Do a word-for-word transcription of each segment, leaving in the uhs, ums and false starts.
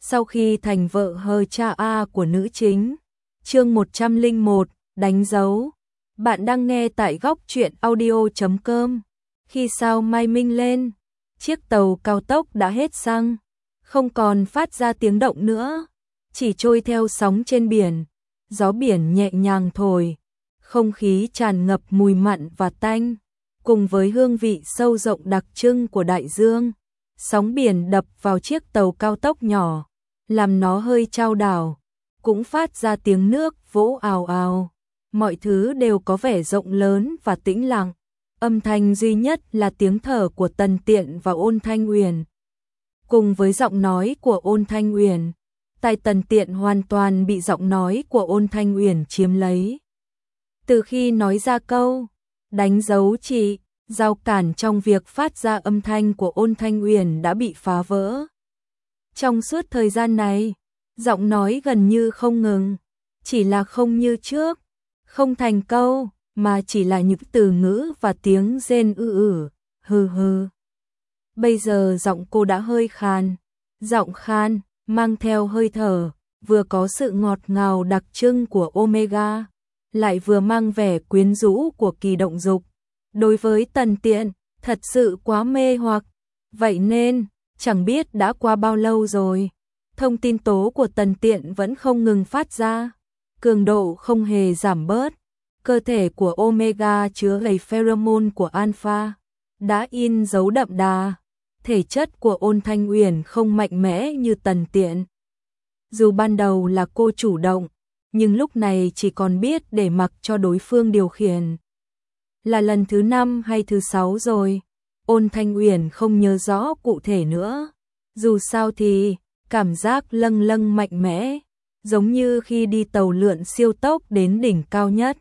sau khi thành vợ hờ cha A của nữ chính. Chương một trăm lẻ một, đánh dấu. Bạn đang nghe tại góc truyện audio chấm com. Khi sao mai minh lên, chiếc tàu cao tốc đã hết xăng, không còn phát ra tiếng động nữa, chỉ trôi theo sóng trên biển. Gió biển nhẹ nhàng thổi, không khí tràn ngập mùi mặn và tanh, cùng với hương vị sâu rộng đặc trưng của đại dương. Sóng biển đập vào chiếc tàu cao tốc nhỏ, làm nó hơi chao đảo, cũng phát ra tiếng nước vỗ ào ào. Mọi thứ đều có vẻ rộng lớn và tĩnh lặng. Âm thanh duy nhất là tiếng thở của Tần Tiện và Ôn Thanh Uyển. Cùng với giọng nói của Ôn Thanh Uyển, tai Tần Tiện hoàn toàn bị giọng nói của Ôn Thanh Uyển chiếm lấy. Từ khi nói ra câu đánh dấu chị, rào cản trong việc phát ra âm thanh của Ôn Thanh Uyển đã bị phá vỡ. Trong suốt thời gian này, giọng nói gần như không ngừng, chỉ là không như trước, không thành câu, mà chỉ là những từ ngữ và tiếng rên ư ử, hừ hừ. Bây giờ giọng cô đã hơi khàn, giọng khan, mang theo hơi thở, vừa có sự ngọt ngào đặc trưng của Omega, lại vừa mang vẻ quyến rũ của Kỳ Động Dục. Đối với Tần Tiện, thật sự quá mê hoặc. Vậy nên, chẳng biết đã qua bao lâu rồi, thông tin tố của Tần Tiện vẫn không ngừng phát ra, cường độ không hề giảm bớt. Cơ thể của Omega chứa đầy pheromone của Alpha, đã in dấu đậm đà. Thể chất của Ôn Thanh Uyển không mạnh mẽ như Tần Tiện. Dù ban đầu là cô chủ động, nhưng lúc này chỉ còn biết để mặc cho đối phương điều khiển. Là lần thứ năm hay thứ sáu rồi, Ôn Thanh Uyển không nhớ rõ cụ thể nữa. Dù sao thì, cảm giác lâng lâng mạnh mẽ, giống như khi đi tàu lượn siêu tốc đến đỉnh cao nhất.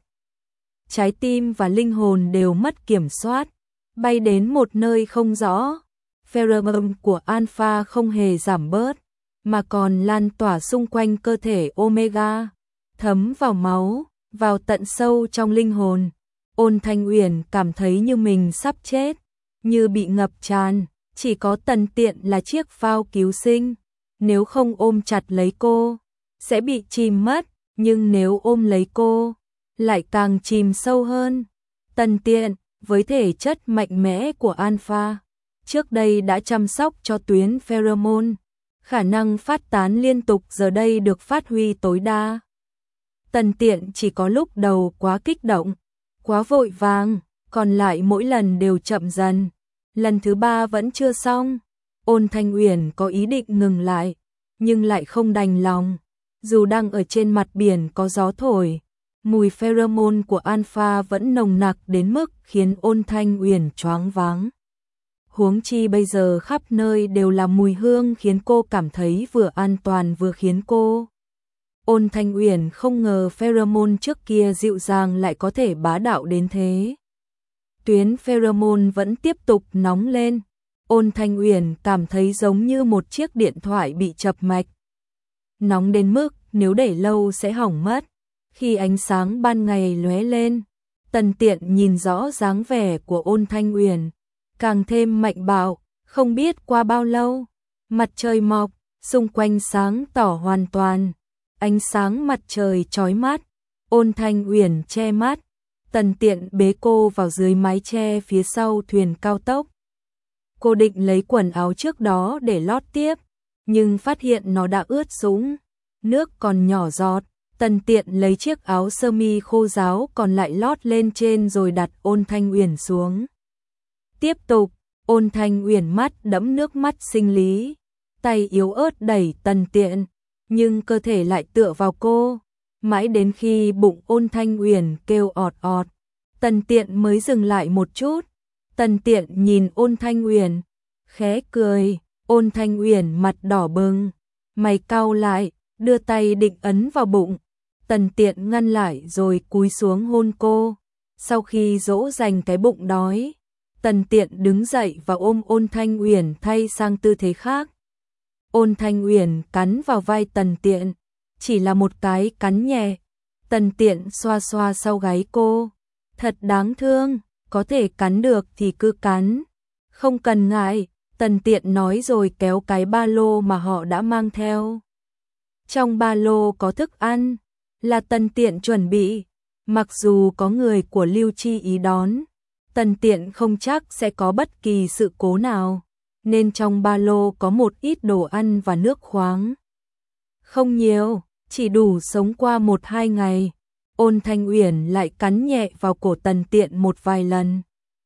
Trái tim và linh hồn đều mất kiểm soát, bay đến một nơi không rõ. Pheromone của Alpha không hề giảm bớt, mà còn lan tỏa xung quanh cơ thể Omega, thấm vào máu, vào tận sâu trong linh hồn. Ôn Thanh Uyển cảm thấy như mình sắp chết, như bị ngập tràn, chỉ có Tần Tiện là chiếc phao cứu sinh. Nếu không ôm chặt lấy cô, sẽ bị chìm mất, nhưng nếu ôm lấy cô, lại càng chìm sâu hơn. Tần Tiện, với thể chất mạnh mẽ của Alpha, trước đây đã chăm sóc cho tuyến pheromone, khả năng phát tán liên tục giờ đây được phát huy tối đa. Tần Tiện chỉ có lúc đầu quá kích động, quá vội vàng, còn lại mỗi lần đều chậm dần. Lần thứ ba vẫn chưa xong, Ôn Thanh Uyển có ý định ngừng lại, nhưng lại không đành lòng. Dù đang ở trên mặt biển có gió thổi, mùi pheromone của Alpha vẫn nồng nặc đến mức khiến Ôn Thanh Uyển choáng váng. Huống chi bây giờ khắp nơi đều là mùi hương khiến cô cảm thấy vừa an toàn vừa khiến cô. Ôn Thanh Uyển không ngờ pheromone trước kia dịu dàng lại có thể bá đạo đến thế. Tuyến pheromone vẫn tiếp tục nóng lên. Ôn Thanh Uyển cảm thấy giống như một chiếc điện thoại bị chập mạch. Nóng đến mức nếu để lâu sẽ hỏng mất. Khi ánh sáng ban ngày lóe lên, Tần Tiện nhìn rõ dáng vẻ của Ôn Thanh Uyển, càng thêm mạnh bạo. Không biết qua bao lâu, mặt trời mọc, xung quanh sáng tỏ hoàn toàn. Ánh sáng mặt trời chói mắt, Ôn Thanh Uyển che mắt, Tần Tiện bế cô vào dưới mái che phía sau thuyền cao tốc. Cô định lấy quần áo trước đó để lót tiếp, nhưng phát hiện nó đã ướt sũng, nước còn nhỏ giọt. Tần Tiện lấy chiếc áo sơ mi khô ráo còn lại lót lên trên rồi đặt Ôn Thanh Uyển xuống. Tiếp tục, Ôn Thanh Uyển mắt đẫm nước mắt sinh lý, tay yếu ớt đẩy Tần Tiện, nhưng cơ thể lại tựa vào cô, mãi đến khi bụng Ôn Thanh Uyển kêu ọt ọt, Tần Tiện mới dừng lại một chút. Tần Tiện nhìn Ôn Thanh Uyển, khẽ cười. Ôn Thanh Uyển mặt đỏ bừng, mày cau lại, đưa tay định ấn vào bụng. Tần Tiện ngăn lại rồi cúi xuống hôn cô. Sau khi dỗ dành cái bụng đói, Tần Tiện đứng dậy và ôm Ôn Thanh Uyển thay sang tư thế khác. Ôn Thanh Uyển cắn vào vai Tần Tiện, chỉ là một cái cắn nhẹ. Tần Tiện xoa xoa sau gáy cô, thật đáng thương, có thể cắn được thì cứ cắn, không cần ngại. Tần Tiện nói rồi kéo cái ba lô mà họ đã mang theo. Trong ba lô có thức ăn, là Tần Tiện chuẩn bị. Mặc dù có người của Lưu Chi Ý đón, Tần Tiện không chắc sẽ có bất kỳ sự cố nào, nên trong ba lô có một ít đồ ăn và nước khoáng. Không nhiều, chỉ đủ sống qua một hai ngày. Ôn Thanh Uyển lại cắn nhẹ vào cổ Tần Tiện một vài lần.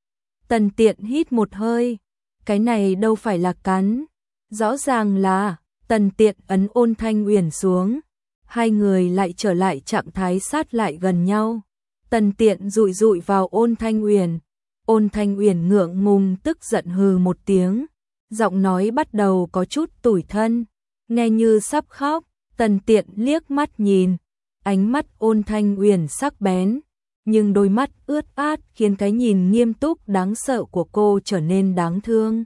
Tần Tiện hít một hơi, cái này đâu phải là cắn, rõ ràng là. Tần Tiện ấn Ôn Thanh Uyển xuống, hai người lại trở lại trạng thái sát lại gần nhau. Tần Tiện dụi dụi vào Ôn Thanh Uyển, Ôn Thanh Uyển ngượng ngùng tức giận hừ một tiếng, giọng nói bắt đầu có chút tủi thân, nghe như sắp khóc. Tần Tiện liếc mắt nhìn, ánh mắt Ôn Thanh Uyển sắc bén, nhưng đôi mắt ướt át khiến cái nhìn nghiêm túc đáng sợ của cô trở nên đáng thương.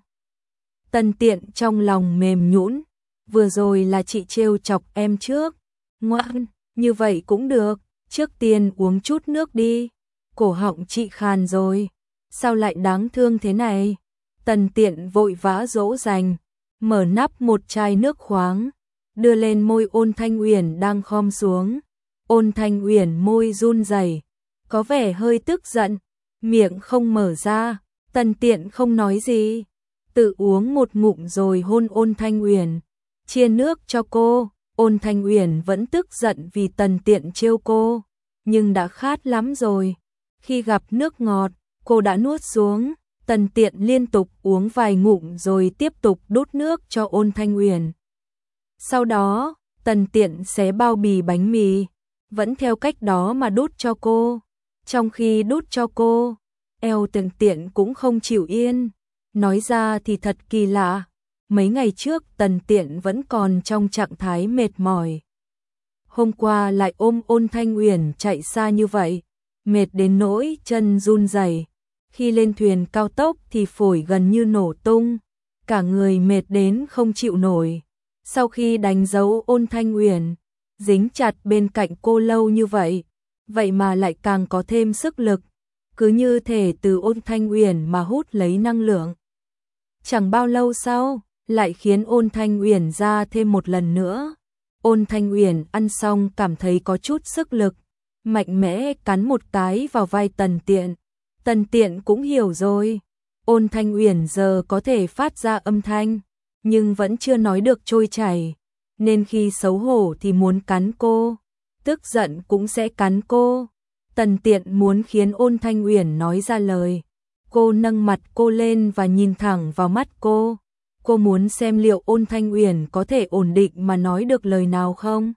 Tần Tiện trong lòng mềm nhũn, vừa rồi là chị trêu chọc em trước. Ngoan, như vậy cũng được, trước tiên uống chút nước đi. Cổ họng chị khàn rồi, sao lại đáng thương thế này? Tần Tiện vội vã dỗ dành, mở nắp một chai nước khoáng, đưa lên môi Ôn Thanh Uyển đang khom xuống. Ôn Thanh Uyển môi run rẩy, có vẻ hơi tức giận, miệng không mở ra. Tần Tiện không nói gì, tự uống một ngụm rồi hôn Ôn Thanh Uyển, chia nước cho cô. Ôn Thanh Uyển vẫn tức giận vì Tần Tiện trêu cô, nhưng đã khát lắm rồi. Khi gặp nước ngọt, cô đã nuốt xuống. Tần Tiện liên tục uống vài ngụm rồi tiếp tục đút nước cho Ôn Thanh Uyển. Sau đó, Tần Tiện xé bao bì bánh mì, vẫn theo cách đó mà đút cho cô. Trong khi đút cho cô, eo Tần Tiện cũng không chịu yên. Nói ra thì thật kỳ lạ, mấy ngày trước Tần Tiện vẫn còn trong trạng thái mệt mỏi. Hôm qua lại ôm Ôn Thanh Uyển chạy xa như vậy, mệt đến nỗi chân run rẩy. Khi lên thuyền cao tốc thì phổi gần như nổ tung, cả người mệt đến không chịu nổi. Sau khi đánh dấu Ôn Thanh Uyển, dính chặt bên cạnh cô lâu như vậy, vậy mà lại càng có thêm sức lực, cứ như thể từ Ôn Thanh Uyển mà hút lấy năng lượng. Chẳng bao lâu sau, lại khiến Ôn Thanh Uyển ra thêm một lần nữa. Ôn Thanh Uyển ăn xong cảm thấy có chút sức lực, mạnh mẽ cắn một cái vào vai Tần Tiện. Tần Tiện cũng hiểu rồi, Ôn Thanh Uyển giờ có thể phát ra âm thanh, nhưng vẫn chưa nói được trôi chảy, nên khi xấu hổ thì muốn cắn cô, tức giận cũng sẽ cắn cô. Tần Tiện muốn khiến Ôn Thanh Uyển nói ra lời. Cô nâng mặt cô lên và nhìn thẳng vào mắt cô. Cô muốn xem liệu Ôn Thanh Uyển có thể ổn định mà nói được lời nào không.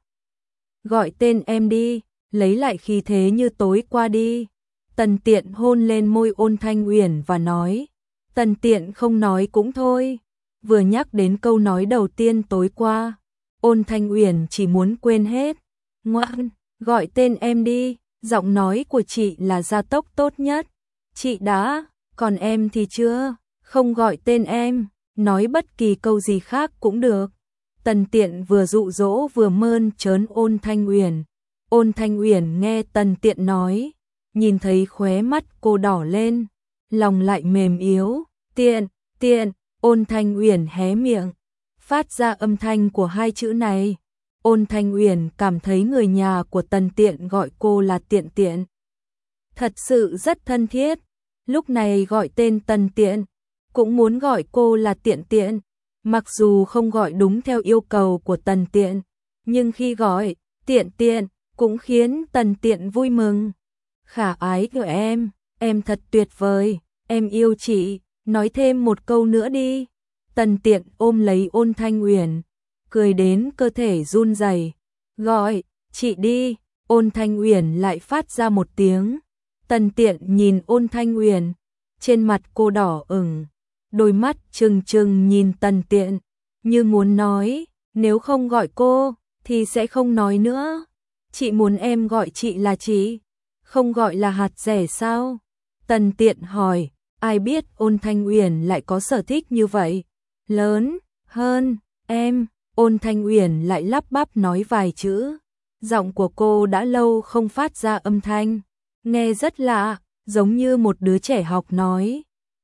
Gọi tên em đi, lấy lại khí thế như tối qua đi. Tần Tiện hôn lên môi Ôn Thanh Uyển và nói. Tần Tiện không nói cũng thôi, vừa nhắc đến câu nói đầu tiên tối qua, Ôn Thanh Uyển chỉ muốn quên hết. Ngoan, gọi tên em đi, giọng nói của chị là gia tốc tốt nhất. Chị đã, còn em thì chưa, không gọi tên em, nói bất kỳ câu gì khác cũng được. Tần Tiện vừa dụ dỗ vừa mơn trớn Ôn Thanh Uyển. Ôn Thanh Uyển nghe Tần Tiện nói, nhìn thấy khóe mắt cô đỏ lên, lòng lại mềm yếu. Tiện, Tiện, Ôn Thanh Uyển hé miệng, phát ra âm thanh của hai chữ này. Ôn Thanh Uyển cảm thấy người nhà của Tần Tiện gọi cô là Tiện Tiện thật sự rất thân thiết. Lúc này gọi tên Tần Tiện, cũng muốn gọi cô là Tiện Tiện, mặc dù không gọi đúng theo yêu cầu của Tần Tiện, nhưng khi gọi Tiện Tiện cũng khiến Tần Tiện vui mừng. Khả ái của em, em thật tuyệt vời, em yêu chị, nói thêm một câu nữa đi. Tần Tiện ôm lấy Ôn Thanh Uyển, cười đến cơ thể run rẩy. Gọi chị đi. Ôn Thanh Uyển lại phát ra một tiếng. Tần Tiện nhìn Ôn Thanh Uyển, trên mặt cô đỏ ửng, đôi mắt trừng trừng nhìn Tần Tiện, như muốn nói, nếu không gọi cô thì sẽ không nói nữa. Chị muốn em gọi chị là chị, không gọi là hạt rẻ sao? Tần Tiện hỏi. Ai biết Ôn Thanh Uyển lại có sở thích như vậy. Lớn hơn em. Ôn Thanh Uyển lại lắp bắp nói vài chữ. Giọng của cô đã lâu không phát ra âm thanh, nghe rất lạ, giống như một đứa trẻ học nói.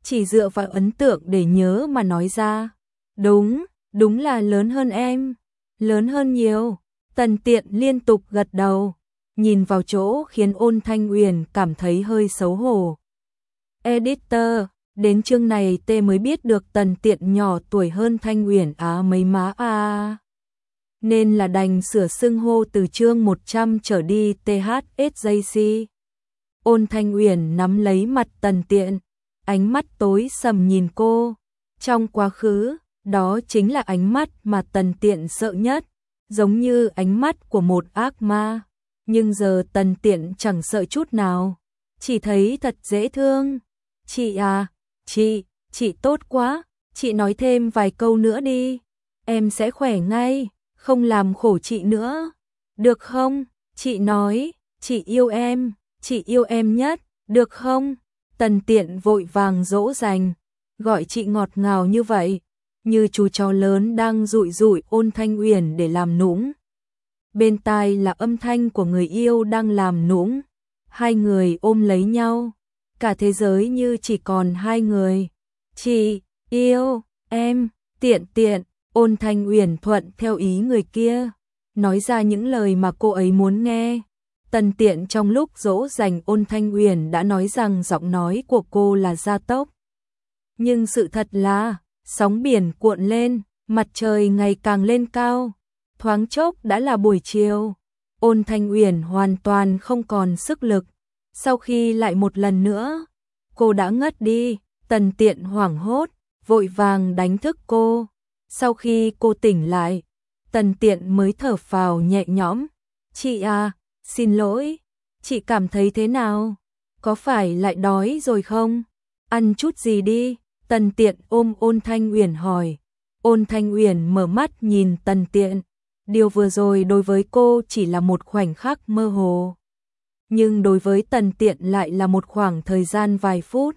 chỉ dựa vào ấn tượng để nhớ mà nói ra. Đúng, đúng là lớn hơn em, lớn hơn nhiều. Tần Tiện liên tục gật đầu, nhìn vào chỗ khiến Ôn Thanh Uyển cảm thấy hơi xấu hổ. Editor, đến chương này tê mới biết được Tần Tiện nhỏ tuổi hơn Thanh Uyển á mấy má à. Nên là đành sửa xưng hô từ chương một trăm trở đi tê hát ét gi xê. Ôn Thanh Uyển nắm lấy mặt Tần Tiện, ánh mắt tối sầm nhìn cô. Trong quá khứ, đó chính là ánh mắt mà Tần Tiện sợ nhất, giống như ánh mắt của một ác ma. Nhưng giờ Tần Tiện chẳng sợ chút nào, chỉ thấy thật dễ thương. Chị à, chị, chị tốt quá, chị nói thêm vài câu nữa đi, em sẽ khỏe ngay, không làm khổ chị nữa, được không? Chị nói, chị yêu em, chị yêu em nhất, được không? Tần Tiện vội vàng dỗ dành, gọi chị ngọt ngào như vậy, như chú chó lớn đang dụi dụi Ôn Thanh Uyển để làm nũng. Bên tai là âm thanh của người yêu đang làm nũng, hai người ôm lấy nhau, cả thế giới như chỉ còn hai người. Chị yêu em, Tiện Tiện. Ôn Thanh Uyển thuận theo ý người kia, nói ra những lời mà cô ấy muốn nghe. Tần Tiện trong lúc dỗ dành Ôn Thanh Uyển đã nói rằng giọng nói của cô là gia tốc. Nhưng sự thật là, sóng biển cuộn lên, mặt trời ngày càng lên cao, thoáng chốc đã là buổi chiều. Ôn Thanh Uyển hoàn toàn không còn sức lực, sau khi lại một lần nữa, cô đã ngất đi. Tần Tiện hoảng hốt, vội vàng đánh thức cô. Sau khi cô tỉnh lại, Tần Tiện mới thở phào nhẹ nhõm. Chị à, xin lỗi, chị cảm thấy thế nào? Có phải lại đói rồi không? Ăn chút gì đi. Tần Tiện ôm Ôn Thanh Uyển hỏi. Ôn Thanh Uyển mở mắt nhìn Tần Tiện. Điều vừa rồi đối với cô chỉ là một khoảnh khắc mơ hồ, nhưng đối với Tần Tiện lại là một khoảng thời gian vài phút.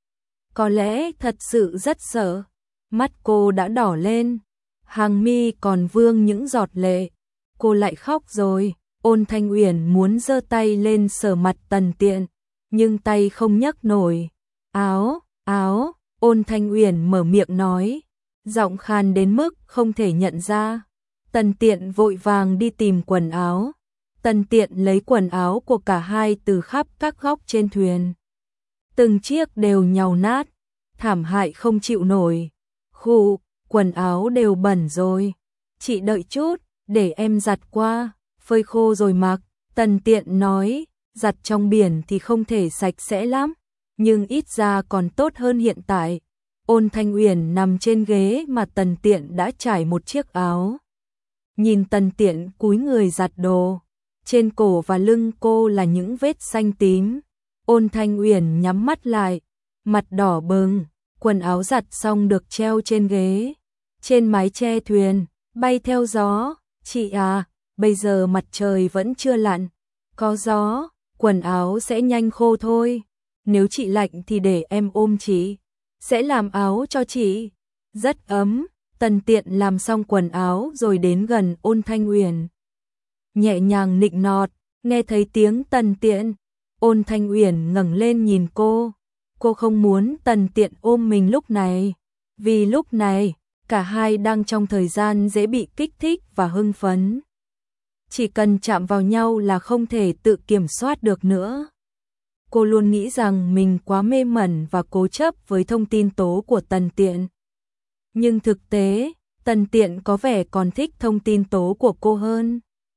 Có lẽ thật sự rất sợ. Mắt cô đã đỏ lên, hàng mi còn vương những giọt lệ. Cô lại khóc rồi. Ôn Thanh Uyển muốn giơ tay lên sờ mặt Tần Tiện, nhưng tay không nhấc nổi. Áo, áo, Ôn Thanh Uyển mở miệng nói, giọng khan đến mức không thể nhận ra. Tần Tiện vội vàng đi tìm quần áo. Tần Tiện lấy quần áo của cả hai từ khắp các góc trên thuyền. Từng chiếc đều nhàu nát, thảm hại không chịu nổi. Khụ, quần áo đều bẩn rồi. Chị đợi chút, để em giặt qua, phơi khô rồi mặc. Tần Tiện nói, giặt trong biển thì không thể sạch sẽ lắm, nhưng ít ra còn tốt hơn hiện tại. Ôn Thanh Uyển nằm trên ghế mà Tần Tiện đã trải một chiếc áo. Nhìn Tần Tiện cúi người giặt đồ, trên cổ và lưng cô là những vết xanh tím. Ôn Thanh Uyển nhắm mắt lại, mặt đỏ bừng. Quần áo giặt xong được treo trên ghế, trên mái che thuyền, bay theo gió. Chị à, bây giờ mặt trời vẫn chưa lặn, có gió, quần áo sẽ nhanh khô thôi. Nếu chị lạnh thì để em ôm chị, sẽ làm áo cho chị, rất ấm. Tần Tiện làm xong quần áo rồi đến gần Ôn Thanh Uyển, nhẹ nhàng nịnh nọt. Nghe thấy tiếng Tần Tiện, Ôn Thanh Uyển ngẩng lên nhìn cô. Cô không muốn Tần Tiện ôm mình lúc này, vì lúc này cả hai đang trong thời gian dễ bị kích thích và hưng phấn. Chỉ cần chạm vào nhau là không thể tự kiểm soát được nữa. Cô luôn nghĩ rằng mình quá mê mẩn và cố chấp với thông tin tố của Tần Tiện. Nhưng thực tế, Tần Tiện có vẻ còn thích thông tin tố của cô hơn.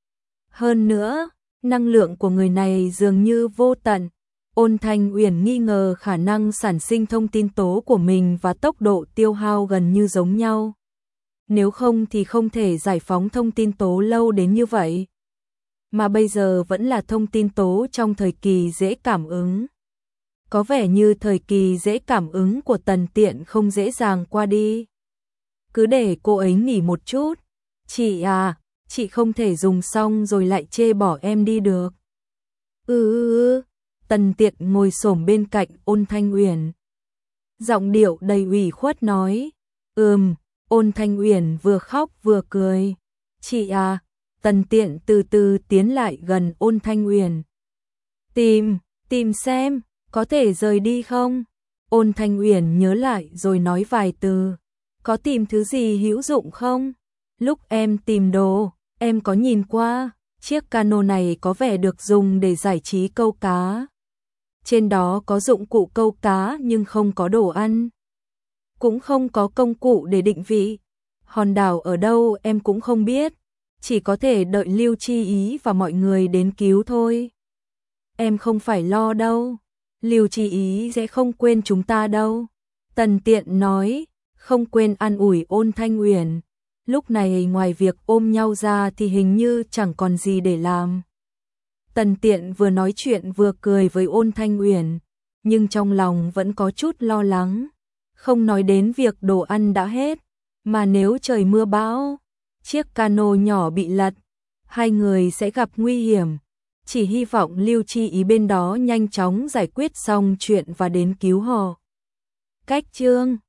Hơn nữa, năng lượng của người này dường như vô tận. Ôn Thanh Uyển nghi ngờ khả năng sản sinh thông tin tố của mình và tốc độ tiêu hao gần như giống nhau. Nếu không thì không thể giải phóng thông tin tố lâu đến như vậy. Mà bây giờ vẫn là thông tin tố trong thời kỳ dễ cảm ứng. Có vẻ như thời kỳ dễ cảm ứng của Tần Tiện không dễ dàng qua đi. Cứ để cô ấy nghỉ một chút. Chị à, chị không thể dùng xong rồi lại chê bỏ em đi được. Ừ ừ ừ. Tần Tiện ngồi xổm bên cạnh Ôn Thanh Uyển, giọng điệu đầy ủy khuất nói. Ừm. Ôn Thanh Uyển vừa khóc vừa cười. Chị à. Tần Tiện từ từ tiến lại gần Ôn Thanh Uyển. Tìm, tìm xem, có thể rời đi không? Ôn Thanh Uyển nhớ lại rồi nói vài từ. Có tìm thứ gì hữu dụng không? Lúc em tìm đồ, em có nhìn qua, chiếc cano này có vẻ được dùng để giải trí câu cá. Trên đó có dụng cụ câu cá nhưng không có đồ ăn. Cũng không có công cụ để định vị. Hòn đảo ở đâu em cũng không biết, chỉ có thể đợi Lưu Chi Ý và mọi người đến cứu thôi. Em không phải lo đâu, Lưu Chi Ý sẽ không quên chúng ta đâu. Tần Tiện nói, không quên an ủi Ôn Thanh Uyển. Lúc này ngoài việc ôm nhau ra thì hình như chẳng còn gì để làm. Tần Tiện vừa nói chuyện vừa cười với Ôn Thanh Uyển, nhưng trong lòng vẫn có chút lo lắng. Không nói đến việc đồ ăn đã hết, mà nếu trời mưa bão, chiếc cano nhỏ bị lật, hai người sẽ gặp nguy hiểm. Chỉ hy vọng Lưu Chi Ý bên đó nhanh chóng giải quyết xong chuyện và đến cứu họ. Cách chương